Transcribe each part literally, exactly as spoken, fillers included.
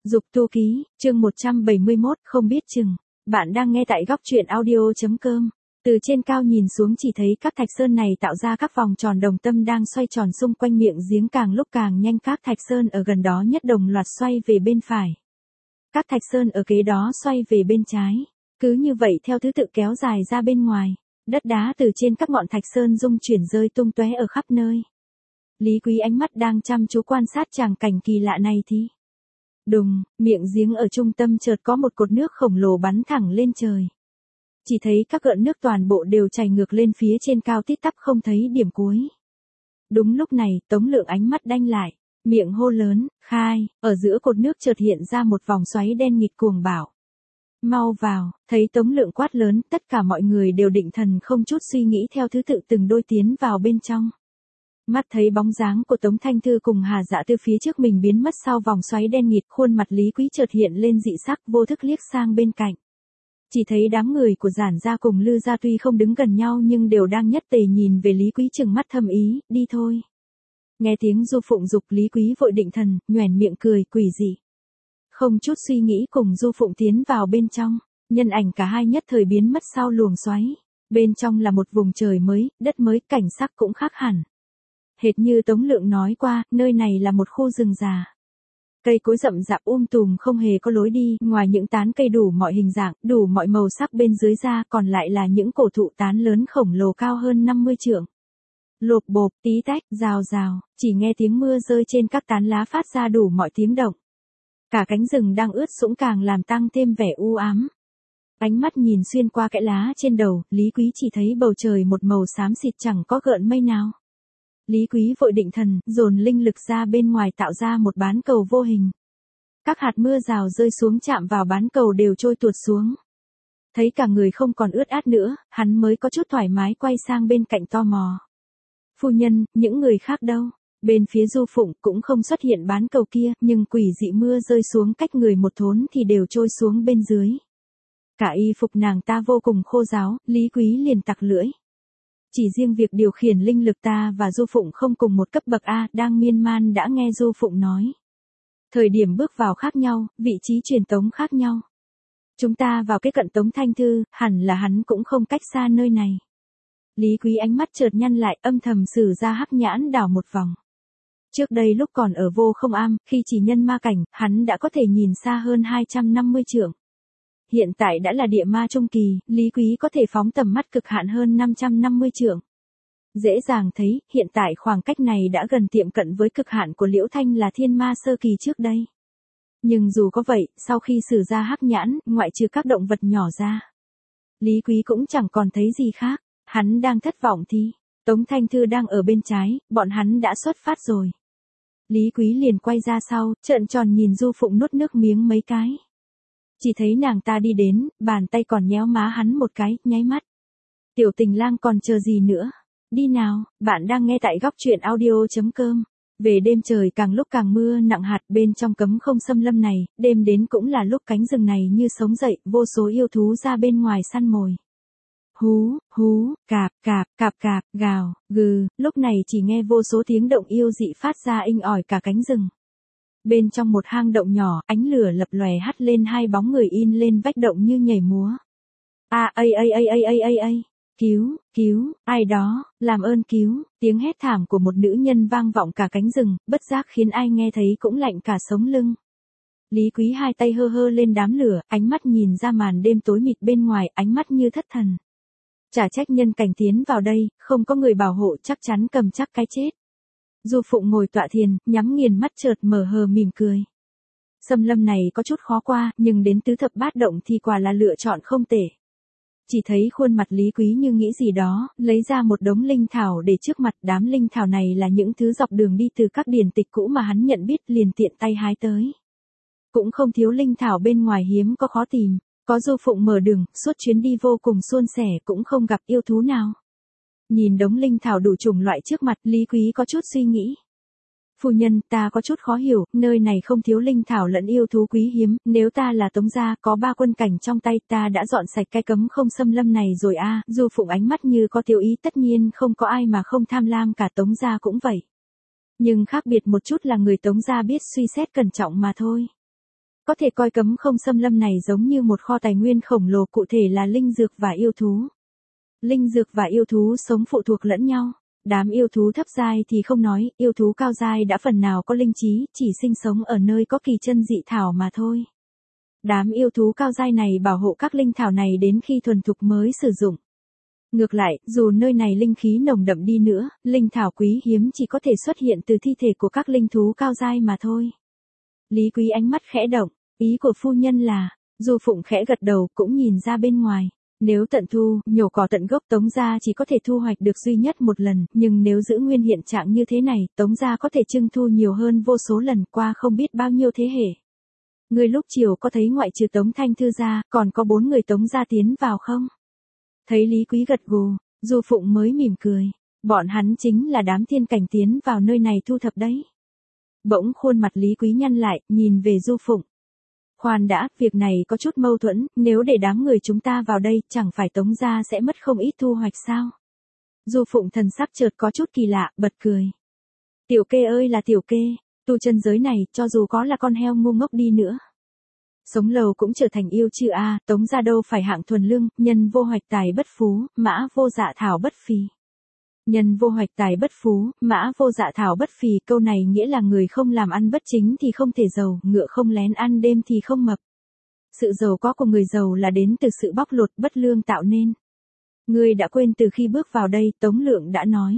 Dục tu ký, chương một trăm bảy mươi mốt, không biết chừng. Bạn đang nghe tại góc truyện audio.com. Từ trên cao nhìn xuống chỉ thấy các thạch sơn này tạo ra các vòng tròn đồng tâm đang xoay tròn xung quanh miệng giếng, càng lúc càng nhanh. Các thạch sơn ở gần đó nhất đồng loạt xoay về bên phải. Các thạch sơn ở kế đó xoay về bên trái. Cứ như vậy theo thứ tự kéo dài ra bên ngoài. Đất đá từ trên các ngọn thạch sơn rung chuyển rơi tung tóe ở khắp nơi. Lý Quý ánh mắt đang chăm chú quan sát tràng cảnh kỳ lạ này thì đùng, miệng giếng ở trung tâm chợt có một cột nước khổng lồ bắn thẳng lên trời. Chỉ thấy các gợn nước toàn bộ đều chảy ngược lên phía trên cao tít tắp không thấy điểm cuối. Đúng lúc này, Tống Lượng ánh mắt đanh lại, miệng hô lớn, khai, ở giữa cột nước chợt hiện ra một vòng xoáy đen nghịt cuồng bạo. Mau vào, thấy Tống Lượng quát lớn, tất cả mọi người đều định thần không chút suy nghĩ theo thứ tự từng đôi tiến vào bên trong. Mắt thấy bóng dáng của Tống Thanh Thư cùng Hà Dạ Tư phía trước mình biến mất sau vòng xoáy đen nghịt, khuôn mặt Lý Quý chợt hiện lên dị sắc, vô thức liếc sang bên cạnh. Chỉ thấy đám người của Giản gia cùng Lư gia tuy không đứng gần nhau nhưng đều đang nhất tề nhìn về Lý Quý trừng mắt thâm ý, đi thôi. Nghe tiếng Du Phụng dục, Lý Quý vội định thần, nhoẻn miệng cười quỷ dị. Không chút suy nghĩ cùng Du Phụng tiến vào bên trong, nhân ảnh cả hai nhất thời biến mất sau luồng xoáy. Bên trong là một vùng trời mới, đất mới, cảnh sắc cũng khác hẳn. Hệt như Tống Lượng nói qua, nơi này là một khu rừng già. Cây cối rậm rạp um tùm không hề có lối đi, ngoài những tán cây đủ mọi hình dạng, đủ mọi màu sắc bên dưới ra còn lại là những cổ thụ tán lớn khổng lồ cao hơn năm mươi trượng. Lộp bộp, tí tách, rào rào, chỉ nghe tiếng mưa rơi trên các tán lá phát ra đủ mọi tiếng động. Cả cánh rừng đang ướt sũng càng làm tăng thêm vẻ u ám. Ánh mắt nhìn xuyên qua kẽ lá trên đầu, Lý Quý chỉ thấy bầu trời một màu xám xịt chẳng có gợn mây nào. Lý Quý vội định thần, dồn linh lực ra bên ngoài tạo ra một bán cầu vô hình. Các hạt mưa rào rơi xuống chạm vào bán cầu đều trôi tuột xuống. Thấy cả người không còn ướt át nữa, hắn mới có chút thoải mái quay sang bên cạnh tò mò. Phu nhân, những người khác đâu? Bên phía Du Phụng cũng không xuất hiện bán cầu kia, nhưng quỷ dị mưa rơi xuống cách người một thốn thì đều trôi xuống bên dưới. Cả y phục nàng ta vô cùng khô ráo, Lý Quý liền tặc lưỡi. Chỉ riêng việc điều khiển linh lực ta và Du Phụng không cùng một cấp bậc A, đang miên man đã nghe Du Phụng nói. Thời điểm bước vào khác nhau, vị trí truyền tống khác nhau. Chúng ta vào cái cận Tống Thanh Thư, hẳn là hắn cũng không cách xa nơi này. Lý Quý ánh mắt chợt nhăn lại, âm thầm sử ra hắc nhãn đảo một vòng. Trước đây lúc còn ở Vô Không Am, khi chỉ nhân ma cảnh, hắn đã có thể nhìn xa hơn hai trăm năm mươi trượng. Hiện tại đã là địa ma trung kỳ, Lý Quý có thể phóng tầm mắt cực hạn hơn năm trăm năm mươi trượng. Dễ dàng thấy, hiện tại khoảng cách này đã gần tiệm cận với cực hạn của Liễu Thanh là thiên ma sơ kỳ trước đây. Nhưng dù có vậy, sau khi sử ra hắc nhãn, ngoại trừ các động vật nhỏ ra, Lý Quý cũng chẳng còn thấy gì khác. Hắn đang thất vọng thì, Tống Thanh Thư đang ở bên trái, bọn hắn đã xuất phát rồi. Lý Quý liền quay ra sau, trợn tròn nhìn Du Phụng nuốt nước miếng mấy cái. Chỉ thấy nàng ta đi đến, bàn tay còn nhéo má hắn một cái, nháy mắt. Tiểu Tình Lang còn chờ gì nữa? Đi nào, bạn đang nghe tại góc truyện audio.com. Về đêm trời càng lúc càng mưa nặng hạt, bên trong cấm không xâm lâm này, đêm đến cũng là lúc cánh rừng này như sống dậy, vô số yêu thú ra bên ngoài săn mồi. Hú, hú, cạp, cạp, cạp cạp, gào, gừ, lúc này chỉ nghe vô số tiếng động yêu dị phát ra inh ỏi cả cánh rừng. Bên trong một hang động nhỏ, ánh lửa lập lòe hắt lên, hai bóng người in lên vách động như nhảy múa. A a a a a a a, cứu, cứu, ai đó, làm ơn cứu, tiếng hét thảm của một nữ nhân vang vọng cả cánh rừng, bất giác khiến ai nghe thấy cũng lạnh cả sống lưng. Lý Quý hai tay hơ hơ lên đám lửa, ánh mắt nhìn ra màn đêm tối mịt bên ngoài, ánh mắt như thất thần. Chả trách nhân cảnh tiến vào đây, không có người bảo hộ chắc chắn cầm chắc cái chết. Du Phụng ngồi tọa thiền, nhắm nghiền mắt chợt mở hờ mỉm cười. Xâm lâm này có chút khó qua, nhưng đến tứ thập bát động thì quả là lựa chọn không tệ. Chỉ thấy khuôn mặt Lý Quý như nghĩ gì đó, lấy ra một đống linh thảo để trước mặt. Đám linh thảo này là những thứ dọc đường đi từ các điển tịch cũ mà hắn nhận biết, liền tiện tay hái tới. Cũng không thiếu linh thảo bên ngoài hiếm có khó tìm. Có Du Phụng mở đường, suốt chuyến đi vô cùng suôn sẻ, cũng không gặp yêu thú nào. Nhìn đống linh thảo đủ chủng loại trước mặt, Lý Quý có chút suy nghĩ. Phu nhân, ta có chút khó hiểu, nơi này không thiếu linh thảo lẫn yêu thú quý hiếm, nếu ta là Tống gia, có ba quân cảnh trong tay, ta đã dọn sạch cái cấm không xâm lâm này rồi a. À. Du Phụng ánh mắt như có tiêu ý, tất nhiên không có ai mà không tham lam, cả Tống gia cũng vậy. Nhưng khác biệt một chút là người Tống gia biết suy xét cẩn trọng mà thôi. có thể coi cấm không xâm lâm này giống như một kho tài nguyên khổng lồ, cụ thể là linh dược và yêu thú. Linh dược và yêu thú sống phụ thuộc lẫn nhau. Đám yêu thú thấp giai thì không nói, yêu thú cao giai đã phần nào có linh trí, chỉ sinh sống ở nơi có kỳ chân dị thảo mà thôi. Đám yêu thú cao giai này bảo hộ các linh thảo này đến khi thuần thục mới sử dụng. Ngược lại, dù nơi này linh khí nồng đậm đi nữa, linh thảo quý hiếm chỉ có thể xuất hiện từ thi thể của các linh thú cao giai mà thôi. Lý Quý ánh mắt khẽ động, ý của phu nhân là, Du Phụng khẽ gật đầu cũng nhìn ra bên ngoài. Nếu tận thu, nhổ cỏ tận gốc Tống gia chỉ có thể thu hoạch được duy nhất một lần, nhưng nếu giữ nguyên hiện trạng như thế này, Tống gia có thể trưng thu nhiều hơn vô số lần qua không biết bao nhiêu thế hệ. Người lúc chiều có thấy ngoại trừ Tống Thanh Thư gia, còn có bốn người Tống gia tiến vào không? Thấy Lý Quý gật gù, Du Phụng mới mỉm cười. Bọn hắn chính là đám thiên cảnh tiến vào nơi này thu thập đấy. Bỗng khuôn mặt Lý Quý nhăn lại, nhìn về Du Phụng. Khoan đã, việc này có chút mâu thuẫn, nếu để đám người chúng ta vào đây, chẳng phải Tống gia sẽ mất không ít thu hoạch sao? Du Phụng thần sắc chợt có chút kỳ lạ, bật cười. Tiểu Kê ơi là Tiểu Kê, tu chân giới này, cho dù có là con heo ngu ngốc đi nữa. Sống lâu cũng trở thành yêu chư a, à, Tống gia đâu phải hạng thuần lương, nhân vô hoạch tài bất phú, mã vô dạ thảo bất phì. Nhân vô hoạch tài bất phú, mã vô dạ thảo bất phì, câu này nghĩa là người không làm ăn bất chính thì không thể giàu, ngựa không lén ăn đêm thì không mập. Sự giàu có của người giàu là đến từ sự bóc lột bất lương tạo nên. Ngươi đã quên từ khi bước vào đây, Tống Lượng đã nói.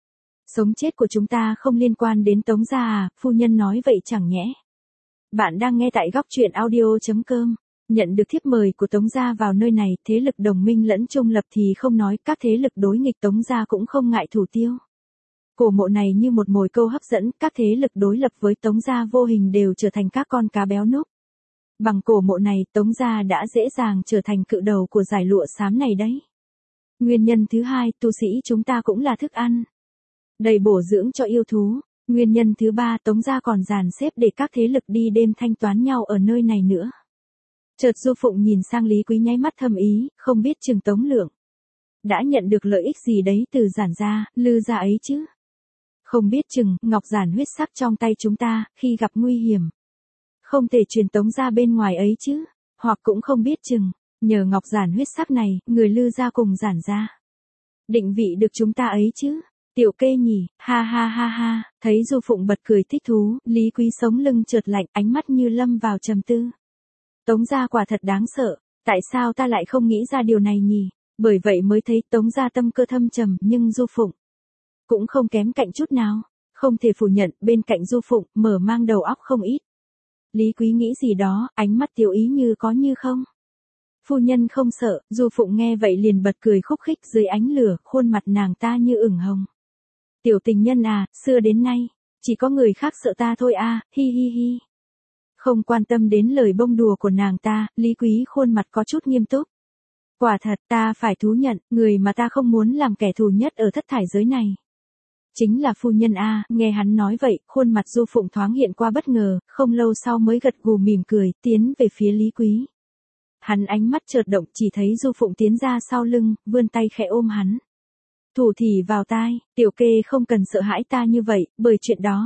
Sống chết của chúng ta không liên quan đến Tống gia à, phu nhân nói vậy chẳng nhẽ. Bạn đang nghe tại góc truyện audio.com. Nhận được thiếp mời của Tống gia vào nơi này, thế lực đồng minh lẫn trung lập thì không nói, các thế lực đối nghịch Tống gia cũng không ngại thủ tiêu. Cổ mộ này như một mồi câu hấp dẫn, các thế lực đối lập với Tống gia vô hình đều trở thành các con cá béo núc. Bằng cổ mộ này, Tống gia đã dễ dàng trở thành cự đầu của giải lụa xám này đấy. Nguyên nhân thứ hai, tu sĩ chúng ta cũng là thức ăn. Đầy bổ dưỡng cho yêu thú. Nguyên nhân thứ ba, Tống gia còn dàn xếp để các thế lực đi đêm thanh toán nhau ở nơi này nữa. Chợt Du Phụng nhìn sang Lý Quý nháy mắt thâm ý, không biết chừng Tống Lượng đã nhận được lợi ích gì đấy từ giản gia, Lư gia ấy chứ. Không biết chừng, ngọc giản huyết sắc trong tay chúng ta, khi gặp nguy hiểm. Không thể truyền Tống gia bên ngoài ấy chứ, hoặc cũng không biết chừng, nhờ ngọc giản huyết sắc này, người Lư gia cùng giản gia định vị được chúng ta ấy chứ. Tiểu Kê nhỉ, ha ha ha ha, thấy Du Phụng bật cười thích thú, Lý Quý sống lưng trượt lạnh, ánh mắt như lâm vào trầm tư. Tống gia quả thật đáng sợ, tại sao ta lại không nghĩ ra điều này nhỉ? Bởi vậy mới thấy Tống gia tâm cơ thâm trầm, nhưng Du Phụng cũng không kém cạnh chút nào, không thể phủ nhận, bên cạnh Du Phụng, mở mang đầu óc không ít. Lý Quý nghĩ gì đó, ánh mắt tiểu ý như có như không. Phu nhân không sợ, Du Phụng nghe vậy liền bật cười khúc khích, dưới ánh lửa, khuôn mặt nàng ta như ửng hồng. Tiểu tình nhân à, xưa đến nay, chỉ có người khác sợ ta thôi à, hi hi hi. Không quan tâm đến lời bông đùa của nàng ta, Lý Quý khuôn mặt có chút nghiêm túc. Quả thật, ta phải thú nhận, người mà ta không muốn làm kẻ thù nhất ở thất thải giới này chính là phu nhân a. Nghe hắn nói vậy, khuôn mặt Du Phụng thoáng hiện qua bất ngờ, không lâu sau mới gật gù mỉm cười, tiến về phía Lý Quý. Hắn ánh mắt chợt động, chỉ thấy Du Phụng tiến ra sau lưng, vươn tay khẽ ôm hắn. Thủ thì vào tai, Tiểu Kê không cần sợ hãi ta như vậy, bởi chuyện đó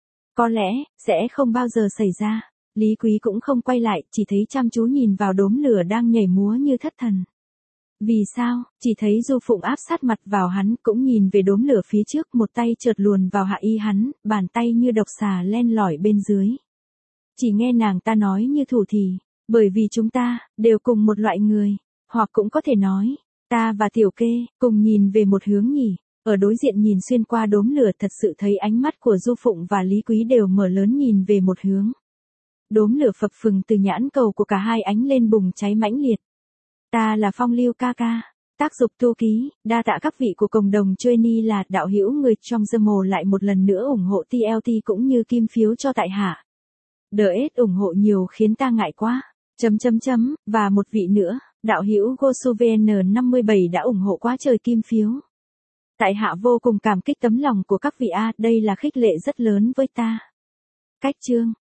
có lẽ sẽ không bao giờ xảy ra. Lý Quý cũng không quay lại, chỉ thấy chăm chú nhìn vào đốm lửa đang nhảy múa như thất thần. Vì sao? Chỉ thấy Du Phụng áp sát mặt vào hắn, cũng nhìn về đốm lửa phía trước, một tay chợt luồn vào hạ y hắn, bàn tay như độc xà len lỏi bên dưới. Chỉ nghe nàng ta nói như thủ thì, bởi vì chúng ta đều cùng một loại người, hoặc cũng có thể nói, ta và Tiểu Kê cùng nhìn về một hướng nhỉ. Ở đối diện nhìn xuyên qua đốm lửa, thật sự thấy ánh mắt của Du Phụng và Lý Quý đều mở lớn nhìn về một hướng. Đốm lửa phập phừng từ nhãn cầu của cả hai ánh lên bùng cháy mãnh liệt. Ta là Phong Lưu ca ca. Tác dục tu ký, đa tạ các vị của cộng đồng trainee là đạo hữu người trong dâm mồ lại một lần nữa ủng hộ tê lờ tê cũng như kim phiếu cho tại hạ. Đỡ ết ủng hộ nhiều khiến ta ngại quá. Chấm chấm chấm, và một vị nữa, đạo hữu GoSuVN năm mươi bảy đã ủng hộ quá trời kim phiếu. Tại hạ vô cùng cảm kích tấm lòng của các vị a, đây là khích lệ rất lớn với ta. Cách chương